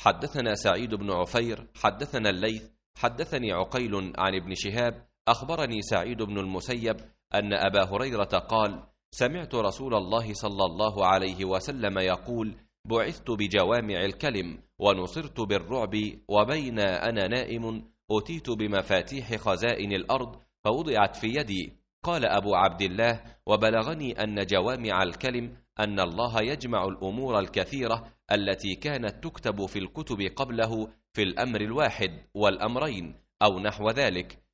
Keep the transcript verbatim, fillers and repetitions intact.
حدثنا سعيد بن عفير حدثنا الليث حدثني عقيل عن ابن شهاب أخبرني سعيد بن المسيب أن أبا هريرة قال: سمعت رسول الله صلى الله عليه وسلم يقول: بعثت بجوامع الكلم ونصرت بالرعب، وبين أنا نائم أتيت بمفاتيح خزائن الأرض فوضعت في يدي. قال أبو عبد الله: وبلغني أن جوامع الكلم أن الله يجمع الأمور الكثيرة التي كانت تكتب في الكتب قبله في الأمر الواحد والأمرين أو نحو ذلك،